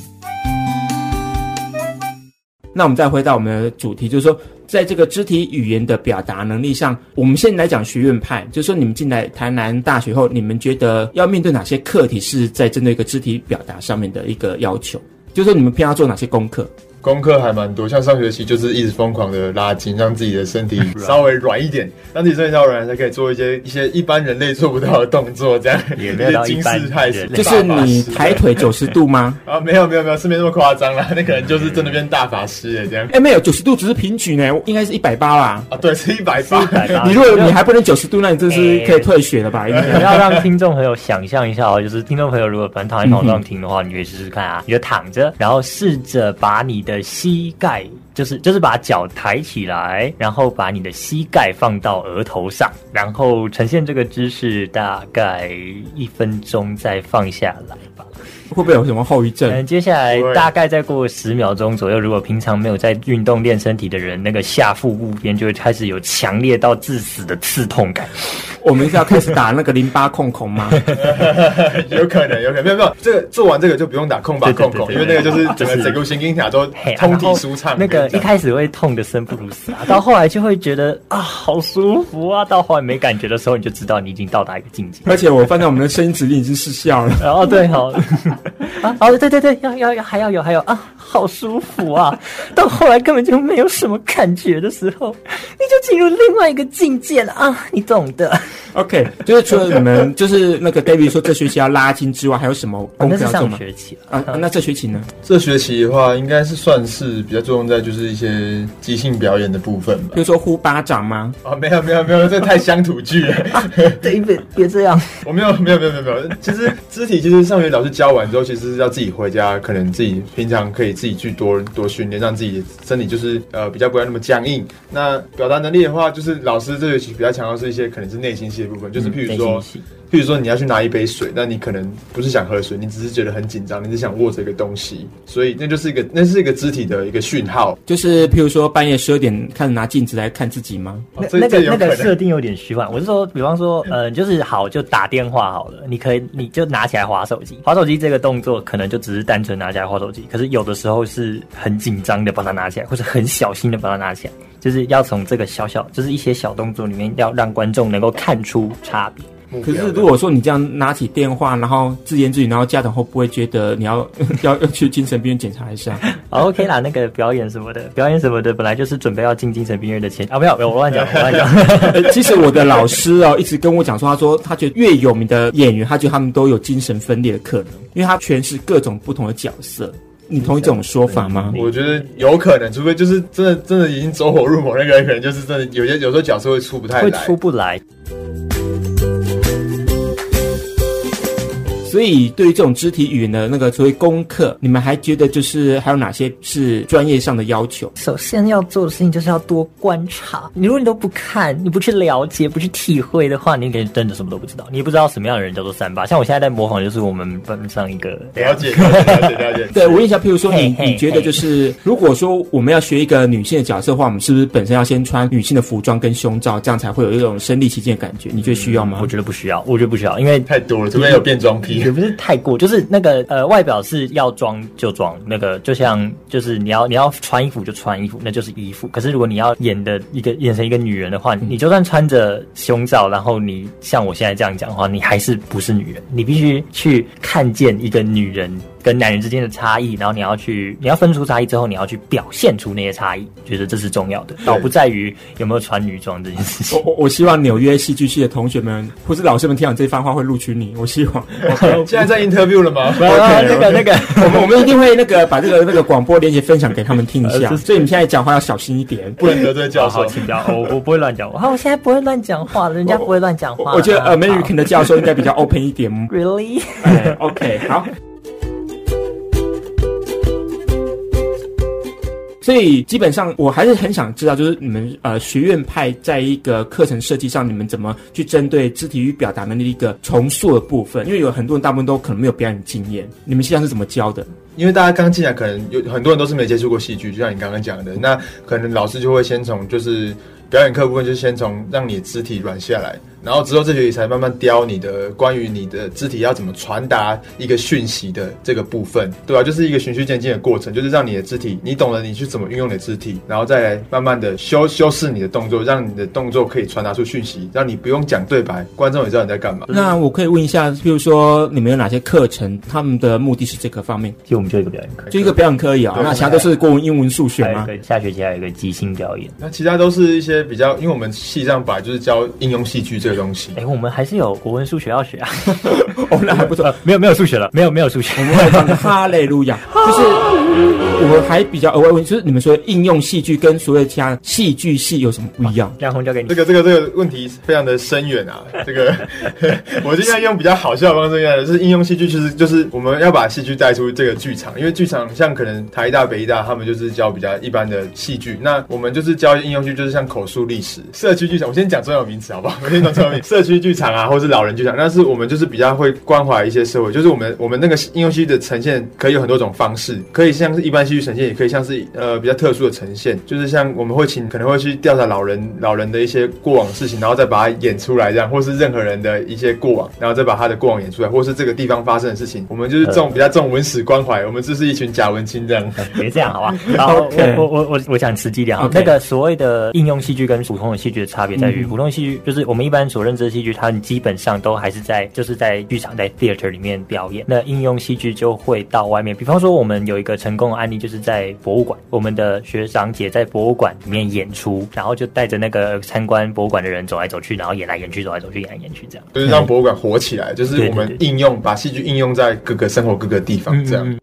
那我们再回到我们的主题，就是说在这个肢体语言的表达能力上，我们现在来讲学院派，就是说你们进来台南大学后，你们觉得要面对哪些课题是在针对一个肢体表达上面的一个要求，就是说你们偏要做哪些功课？ 功课还蛮多，像上学期就是一直疯狂的拉筋，让自己的身体稍微软一点，让自己身体稍微软，才可以做一些一些一般人类做不到的动作，这样也没有到一般惊世骇俗。 就是你抬腿九十度吗？ 啊，没有没有没有，是没那么夸张啦，那可能就是真的变大法师了这样。 哎、欸，没有九十度只是平举呢，应该是一百八啦。 啊，对，是一百八。 你如果你还不能九十度，那你真是可以退学了吧？ 你要让听众朋友想象一下哦，就是听众朋友如果反正躺在床上听的话，你可以试试看啊，你就躺着，然后试着把你的膝盖，就是就是把脚抬起来，然后把你的膝盖放到额头上，然后呈现这个姿势大概一分钟，再放下来吧。 会不会有什么后遗症？ 嗯，接下来大概再过十秒钟左右，如果平常没有在运动练身体的人，那个下腹部边就会开始有强烈到致死的刺痛感。 我们是要开始打那个淋巴控孔吗？ 有可能，有可能，没有没有，这个做完这个就不用打控巴控孔，因为那个就是整个整个神经卡都通体舒畅。 那个一开始会痛的生不如死啊，到后来就会觉得啊好舒服啊，到后来没感觉的时候，你就知道你已经到达一个境界。 而且我发现我们的声音指令已经失效了。 哦，对，好。啊，哦，对对对，要要要，还要有还有啊，好舒服啊！到后来根本就没有什么感觉的时候，你就进入另外一个境界了啊，你懂的。 OK， 就是除了你们就是那个 David 说这学期要拉筋之外，还有什么功课要做吗？ 啊、那是上学期啊，啊，那这学期呢？ 这学期的话，应该是算是比较注重在就是一些即兴表演的部分吧。 比如说呼巴掌吗？ 啊，没有没有没有，这太乡土剧了。 啊、David 别这样， 我没有没有没有没有没有。其实肢体其实上学老师教完之后，其实是要自己回家，可能自己平常可以自己去多多训练，让自己的身体就是呃比较不要那么僵硬。那表达能力的话，就是老师这学期比较强调是一些可能是内心戏的部分，就是譬如说。说，譬如说你要去拿一杯水，那你可能不是想喝水，你只是觉得很紧张，你只想握着一个东西，所以那就是一个那是一个肢体的一个讯号。 就是譬如说半夜十二点开始拿镜子来看自己吗？ 那那个那个设定有点虚幻。我是说，比方说，呃，就是好，就打电话好了，你可以你就拿起来滑手机，滑手机这个动作可能就只是单纯拿起来滑手机，可是有的时候是很紧张的把它拿起来，或是很小心的把它拿起来，就是要从这个小小，就是一些小动作里面，要让观众能够看出差别。 可是如果说你这样拿起电话，然后自言自语，然后家长会不会觉得你要要要去精神病院检查一下？ 哦 OK 啦，那个表演什么的，表演什么的，本来就是准备要进精神病院的前啊，没有没有，我乱讲，我乱讲。 其实我的老师哦，一直跟我讲说，他说他觉得越有名的演员，他觉得他们都有精神分裂的可能，因为他诠释各种不同的角色。你同意这种说法吗？ 我觉得有可能，除非就是真的真的已经走火入魔那个人，可能就是真的有些有时候角色会出不太来， 会出不来。 所以对于这种肢体语言的那个所谓功课，你们还觉得就是还有哪些是专业上的要求？ 首先要做的事情就是要多观察。你如果你都不看，你不去了解，不去体会的话，你可能真的什么都不知道。你也不知道什么样的人叫做三八。像我现在在模仿，就是我们班上一个了解了解了解。 对，我问一下，譬如说你你觉得就是如果说我们要学一个女性的角色的话，我们是不是本身要先穿女性的服装跟胸罩，这样才会有一种身临其境的感觉？你觉得需要吗？ 我觉得不需要，我觉得不需要，因为太多了，除非有变装癖。 也不是太过，就是那个呃外表是要装就装，那个就像就是你要你要穿衣服就穿衣服，那就是衣服。可是如果你要演的一个演成一个女人的话，你就算穿着胸罩，然后你像我现在这样讲的话，你还是不是女人。你必须去看见一个女人跟男人之间的差异，然后你要去你要分出差异之后，你要去表现出那些差异，觉得这是重要的，倒不在于有没有穿女装这件事情。 我我希望纽约戏剧系的同学们或是老师们听到这番话会录取你，我希望。 现在在 interview 了吗？ 啊，那个那个， 我们我们一定会那个把这个那个广播连结分享给他们听一下。所以你现在讲话要小心一点， 不能得罪教授。 请不要，我我不会乱讲话。我现在不会乱讲话，人家不会乱讲话。 我觉得 American 的教授应该比较 open 一点。 Really？ 哎 OK， 好。所以基本上我还是很想知道，就是你们呃学院派在一个课程设计上，你们怎么去针对肢体与表达能力一个重塑的部分？因为有很多人大部分都可能没有表演经验，你们实际上是怎么教的？ 因为大家刚进来，可能有很多人都是没接触过戏剧，就像你刚刚讲的，那可能老师就会先从就是表演课部分，就先从让你的肢体软下来。 然后之后这学期才慢慢雕你的关于你的肢体要怎么传达一个讯息的这个部分，对吧、啊？就是一个循序渐进的过程，就是让你的肢体，你懂了你去怎么运用你的肢体，然后再来慢慢的修修饰你的动作，让你的动作可以传达出讯息，让你不用讲对白，观众也知道你在干嘛。 那我可以问一下，比如说你们有哪些课程，他们的目的是这个方面？ 其实我们就一个表演课， 就一个表演课而已啊、哦。那其他都是国文、英文、数学吗？ 下学期还有一个即兴表演。 那其他都是一些比较，因为我们系上本来就是教应用戏剧这个东西。 哎、欸，我们还是有国文、数学要学啊。 哦，那还不错、呃。 没有没有数学了，没有没有数学。 我们会唱哈利路亚。就是我还比较额外问，就是你们说应用戏剧跟所谓其他戏剧系有什么不一样？ 亮红交给你。 这个这个这个问题非常的深远啊。这个我尽量用比较好笑的方式讲，就是应用戏剧，就是就是我们要把戏剧带出这个剧场，因为剧场像可能台大、北大他们就是教比较一般的戏剧，那我们就是教应用剧，就是像口述历史、社区剧场。我先讲专有名词好不好？我先讲专有名词，社区剧场啊，或是老人剧场。但是我们就是比较会关怀一些社会，就是我们我们那个应用戏剧的呈现可以有很多种方式，可以像是一般戏剧呈现，也可以像是呃比较特殊的呈现，就是像我们会请可能会去调查老人老人的一些过往事情，然后再把它演出来这样，或是任何人的一些过往，然后再把他的过往演出来，或是这个地方发生的事情，我们就是重比较重文史关怀，我们就是一群假文青这样。 别这样好吧？然后我我我我讲实际点， okay. 那个所谓的应用戏剧跟普通的戏剧的差别在于，嗯、普通戏剧就是我们一般所认知的戏剧，它基本上都还是在就是在剧场在 theater 里面表演。那应用戏剧就会到外面，比方说我们有一个成功的案例，就是在博物馆，我们的学长姐在博物馆里面演出，然后就带着那个参观博物馆的人走来走去，然后演来演去，走来走去，演来演去，这样就是让博物馆活起来，就是我们应用把戏剧应用在各个生活各个地方这样。嗯嗯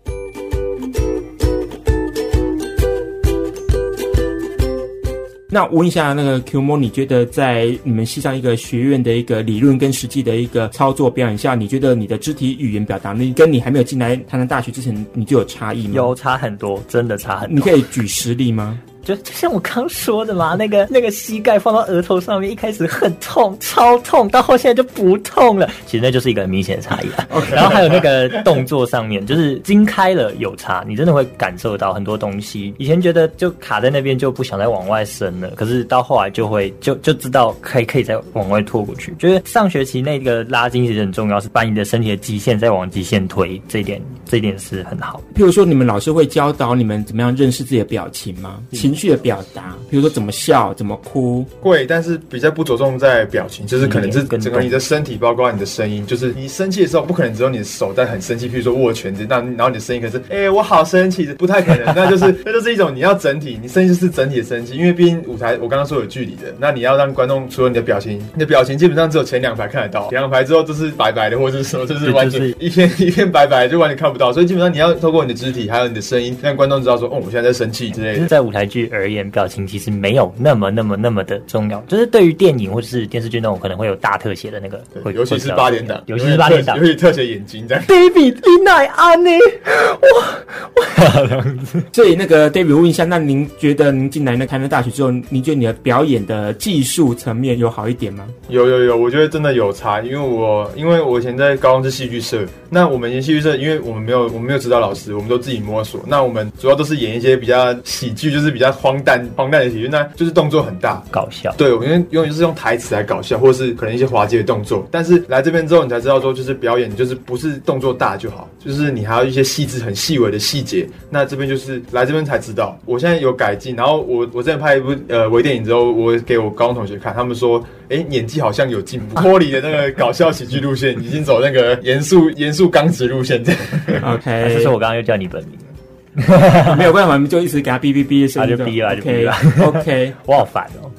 那问一下那个 Q 摸，你觉得在你们系上一个学院的一个理论跟实际的一个操作表演下，你觉得你的肢体语言表达力跟你还没有进来台南大学之前，你就有差异吗？ 有差很多，真的差很多。 你可以举实例吗？ 就就像我刚说的嘛，那个那个膝盖放到额头上面，一开始很痛，超痛，到后现在就不痛了。其实那就是一个很明显的差异啊。Okay. 然后还有那个动作上面，就是筋开了有差，你真的会感受到很多东西。以前觉得就卡在那边就不想再往外伸了，可是到后来就会就就知道可以可以再往外拖过去。觉得上学期那个拉筋其实很重要，是把你的身体的极限再往极限推，这一点这一点是很好。 譬如说，你们老师会教导你们怎么样认识自己的表情吗？情绪的表达，比如说怎么笑、怎么哭， 会，但是比较不着重在表情，就是可能是整个你的身体，包括你的声音，就是你生气的时候，不可能只有你的手在很生气，譬如说握拳子，那然后你的声音可是，哎、欸，我好生气，不太可能，那就是那就是一种你要整体，你生气是整体的生气，因为毕竟舞台我刚刚说有距离的，那你要让观众除了你的表情，你的表情基本上只有前两排看得到，前两排之后都是白白的，或者是说就是完全一片一片白白，就完全看不到，所以基本上你要透过你的肢体还有你的声音，让观众知道说，哦，我现在在生气之类的。 就是在舞台剧而言，表情其实没有那么那么那么的重要，就是对于电影或者是电视剧那种可能会有大特写的那个， 尤其是八点档， 尤其是八点档， 尤其特写眼睛这样。 David， 你哪安呢？哇哇！ 所以那个 David 问一下，那您觉得您进来那台南大学之后，您觉得你的表演的技术层面有好一点吗？ 有有有，我觉得真的有差，因为我因为我以前在高中是戏剧社，那我们演戏剧社，因为我们没有我们没有指导老师，我们都自己摸索，那我们主要都是演一些比较喜剧，就是比较荒诞荒诞的喜剧，那就是动作很大， 搞笑。 对，我们因为就是用台词来搞笑，或是可能一些滑稽的动作。但是来这边之后，你才知道说，就是表演就是不是动作大就好，就是你还要一些细致、很细微的细节。那这边就是来这边才知道，我现在有改进。然后我我之前拍一部呃微电影之后，我给我高中同学看，他们说，哎，演技好像有进步，脱离了那个搞笑喜剧路线，已经走那个严肃严肃刚直路线。 OK， 这是我刚刚又叫你本名。 没有办法，我们就一直给他哔哔哔的声音， 就哔了，就哔了。 OK， 我好烦哦。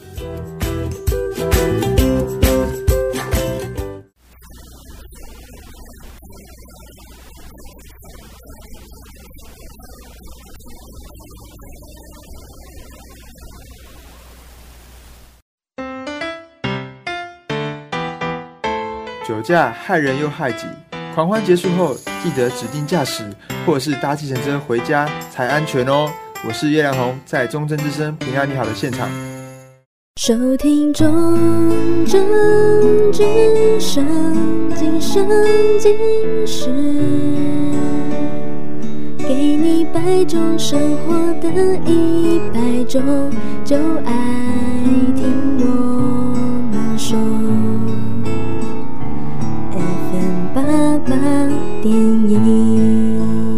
酒驾害人又害己，狂欢结束后记得指定驾驶或者是搭计程车回家才安全哦。我是叶良宏，在中正之声平安你好的现场。 收听中正之声，今生今世，给你百种生活的一百种，就爱听我们说。 手 F M 八八点一。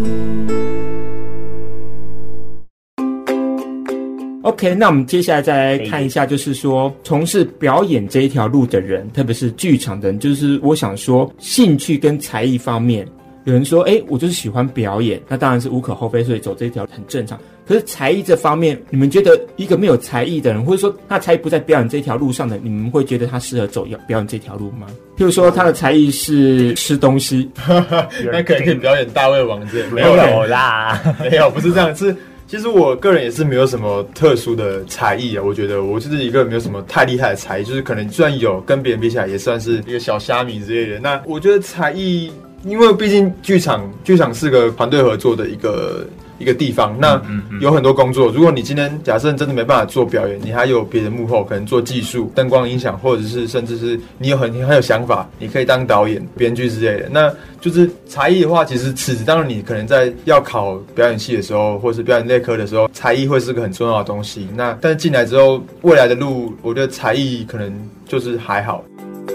OK， 那我们接下来再来看一下，就是说从事表演这一条路的人，特别是剧场的人，就是我想说兴趣跟才艺方面，有人说诶我就是喜欢表演，那当然是无可厚非，所以走这一条很正常。可是才艺这方面，你们觉得一个没有才艺的人，或者说他才艺不在表演这条路上的，你们会觉得他适合走表演这条路吗？譬如说他的才艺是吃东西那可能可以表演大胃王之类的。 没有啦没有，不是这样，是其实我个人也是没有什么特殊的才艺啊，我觉得我就是一个没有什么太厉害的才艺，就是可能虽然有跟别人比起来也算是一个小虾米之类的。那我觉得才艺，因为毕竟剧场剧场是个团队合作的一个一个地方，那有很多工作。如果你今天假设真的没办法做表演，你还有别的幕后，可能做技术、灯光、音响，或者是甚至是你有很很有想法，你可以当导演、编剧之类的。那就是才艺的话，其实此当然你可能在要考表演系的时候，或是表演类科的时候，才艺会是个很重要的东西。那但是进来之后，未来的路，我觉得才艺可能就是还好。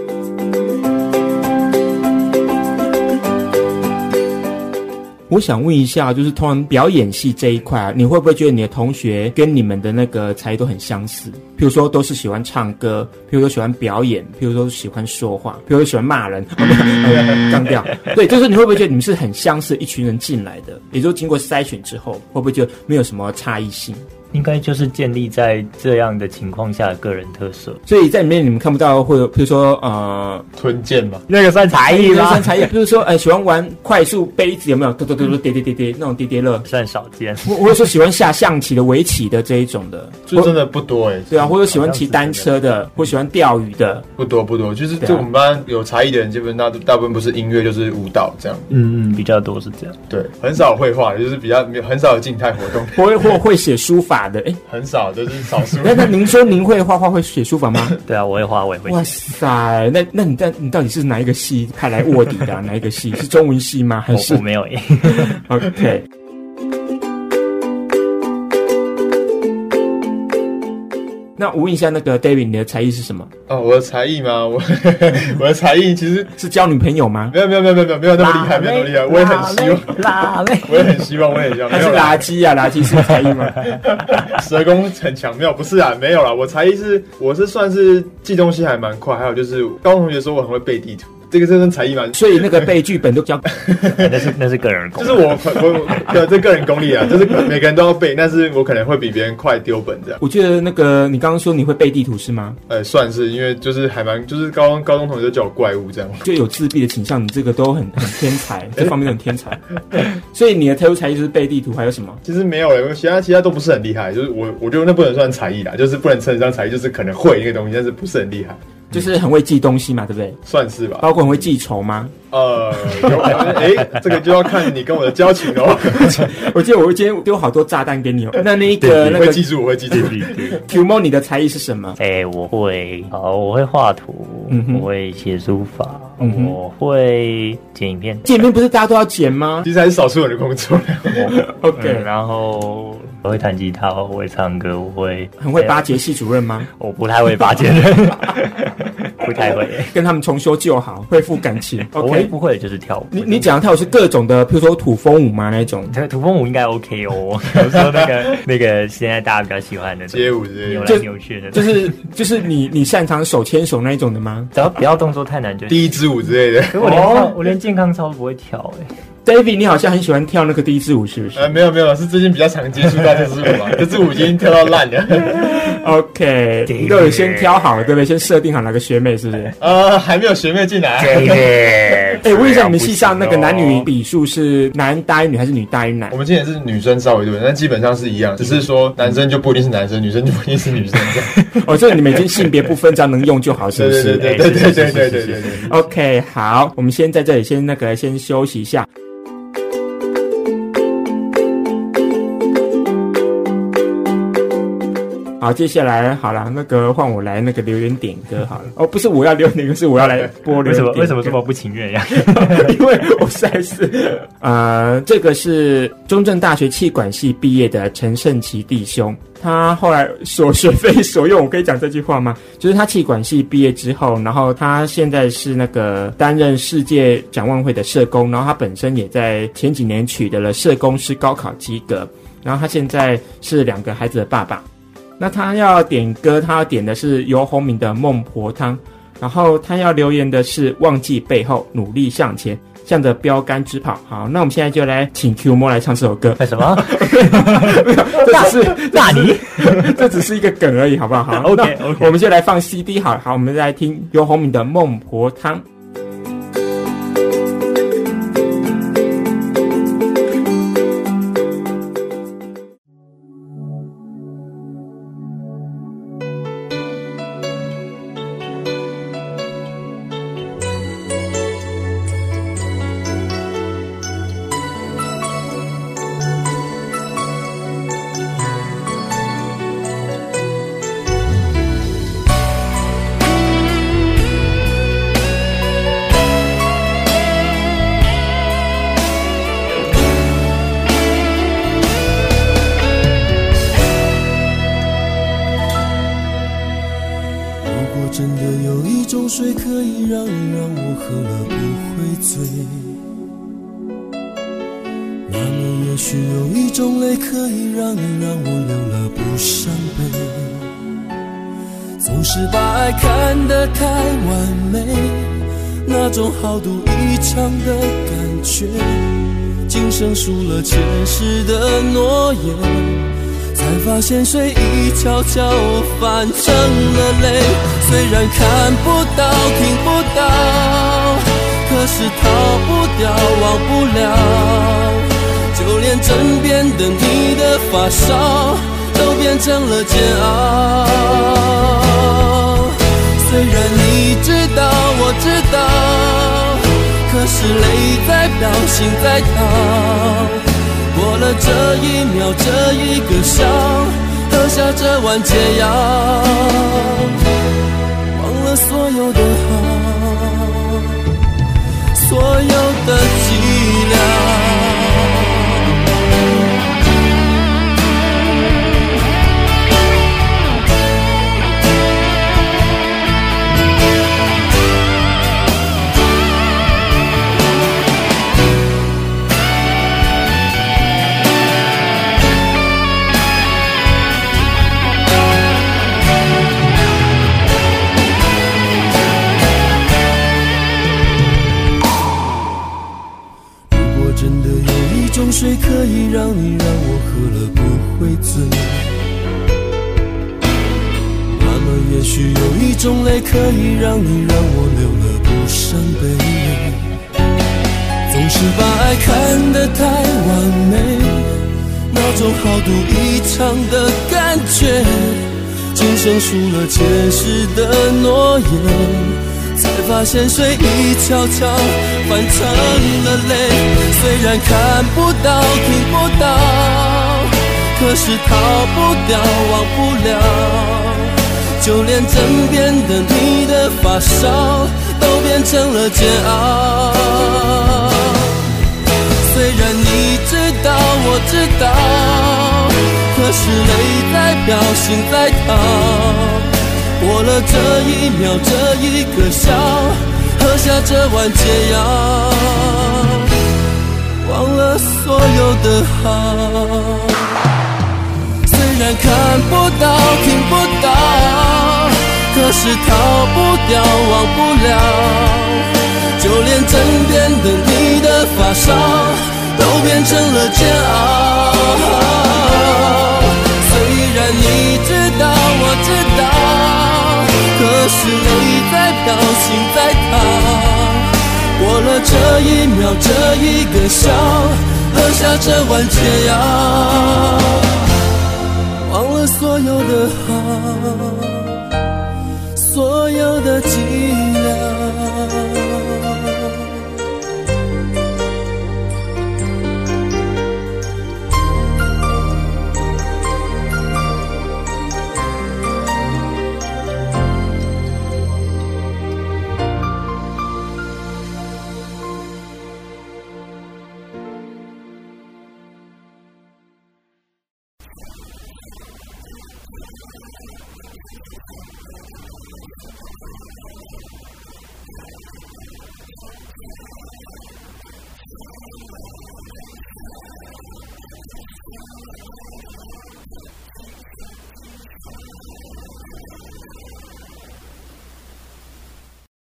我想问一下，就是通常表演系这一块啊，你会不会觉得你的同学跟你们的那个才艺都很相似？譬如说都是喜欢唱歌，譬如说喜欢表演，譬如说喜欢说话，譬如说喜欢骂人，杠掉。对，就是你会不会觉得你们是很相似一群人进来的？也就是经过筛选之后，会不会觉得没有什么差异性？ 应该就是建立在这样的情况下的个人特色， 所以在里面你们看不到会有，比如说呃吞剑嘛， 那个算才艺吗？ 算才艺，比如说呃喜欢玩快速杯子有没有？嘟嘟嘟嘟叠叠叠叠那种叠叠乐， 算少见。 或者说喜欢下象棋的、围棋的这一种的， 就真的不多哎、欸。 对啊，或者喜欢骑单车的，或喜欢钓鱼的， 不多不多。就是就我们班有才艺的人，基本大大部分不是音乐就是舞蹈这样。 嗯嗯，比较多是这样。 对，很少绘画，就是比较很少有静态活动。 不会或会写书法的，哎、欸， 很少。就是少数。 那那您说您会画画会写书法吗？ 对啊，我会画，我也会写。 哇塞，那那你在你到底是哪一个系派来卧底的、啊？哪一个系是中文系吗？还是我, 我没有耶 ？OK。那我问一下，那个 David， 你的才艺是什么？ 哦，我的才艺吗？我我的才艺其实是交女朋友吗？ 没有没有没有没有没有那么厉害，没有那么厉害。我也很希望， 拉妹， 我也很希望，我也希望。 还是垃圾啊？垃圾是才艺吗？ 蛇功很强，没有，不是啊，没有啦。我才艺是，我是算是记东西还蛮快，还有就是高中同学说我很会背地图。这个这跟才艺嘛， 所以那个背剧本都教， 那是那是个人功， 就是我我对这个人功力啊，就是每个人都要背，但是我可能会比别人快丢本这样。 我觉得那个你刚刚说你会背地图是吗？ 呃，算是，因为就是还蛮就是高中高中同学就叫我怪物这样， 就有自闭的倾向，你这个都很很天才，这方面都很天才。所以你的特殊才艺就是背地图，还有什么？ 其实没有诶，其他其他都不是很厉害，就是我我觉得那不能算才艺啦，就是不能称得上才艺，就是可能会那个东西，但是不是很厉害。 就是很会记东西嘛，对不对？ 算是吧。 包括很会记仇吗？ 呃，有哎、欸，这个就要看你跟我的交情哦。 我记得我今天丢好多炸弹给你哦。那那个那个会记住，我会记住。 Q Mo， 你的才艺是什么？ 哎、欸，我会，好，我会画图，嗯、我会写书法，嗯、我会剪影片。 剪影片不是大家都要剪吗？ 其实还是少数人的工作。 OK，、嗯、然后我会弹吉他，我会唱歌，我会很会巴结系主任吗？ 我不太会巴结人。不太会跟他们重修旧好，恢复感情。 OK， 不会就是跳舞。 你你讲的跳舞是各种的，譬如说土风舞吗？那种土风舞应该 OK 哦。比如说那个那个现在大家比较喜欢的街舞之类的， 扭来扭去的， 就是就是你你擅长手牵手那一种的吗？ 只要不要动作太难就。 第一支舞之类的。 可我连、哦、我连健康操都不会跳哎、欸。 David， 你好像很喜欢跳那个第一支舞，是不是？ 呃，没有没有，是最近比较常接触到这支舞嘛。这支舞已经跳到烂了。 OK， 你都有先挑好了，对不对？先设定好哪个学妹，是不是？ 呃，还没有学妹进来。 哎， 我问一下，你们系上那个男女比数是男大于女还是女大于男？ 我们今年是女生稍微多，但基本上是一样，只是说男生就不一定是男生，女生就不一定是女生这样。 哦，这你们已经性别不分，这样能用就好，是不是？ 对对对对对对对对对。 OK， 好，我们先在这里先那个先休息一下。好， 好，接下来好了，那个换我来那个留言点歌好了。哦，不是我要留言点歌，是我要来播留言点歌。 为什么为什么这么不情愿呀？ 因为我实在是，呃，这个是中正大学企管系毕业的陈胜奇弟兄，他后来所学非所用，我可以讲这句话吗？就是他企管系毕业之后，然后他现在是那个担任世界展望会的社工，然后他本身也在前几年取得了社工师高考及格，然后他现在是两个孩子的爸爸。那他要点歌，他要点的是游鸿明的《孟婆汤》，然后他要留言的是忘记背后，努力向前，向着标杆直跑。好，那我们现在就来请 Q 摸来唱这首歌。 为什么？ 这只是那你这只是一个梗而已，好不好？好 ，OK OK， 我们就来放 C D 好，好，我们再来听游鸿明的《孟婆汤》。 水可以让让我喝了不会醉，那么也许有一种泪可以让让我流了不伤悲。总是把爱看得太完美，那种豪赌一场的感觉，今生输了前世的诺言，才发现水已悄悄泛成了泪。虽然看不到听不到，可是逃不掉忘不了，就连枕边的你的发梢都变成了煎熬。虽然你知道我知道，可是泪在飙心在逃，过了这一秒这一个笑，喝下这碗解药，忘了所有的好，所有的寂寥。水可以让你让我喝了不会醉，那么也许有一种泪可以让你让我流了不伤悲。总是把爱看得太完美，那种豪赌一场的感觉，今生输了前世的诺言，才发现水已悄悄泛成了泪。虽然看不到听不到，可是逃不掉忘不了，就连枕边的你的发梢都变成了煎熬。虽然你知道我知道，可是泪在飙心在逃，过了这一秒这一个笑，喝下这碗解药，忘了所有的好。虽然看不到听不到，可是逃不掉忘不了，就连枕边的你的发梢都变成了煎熬。虽然你知道我知道，可是泪在飙心在逃，过了这一秒这一个笑，喝下这碗解药，忘了所有的好，所有的记忆。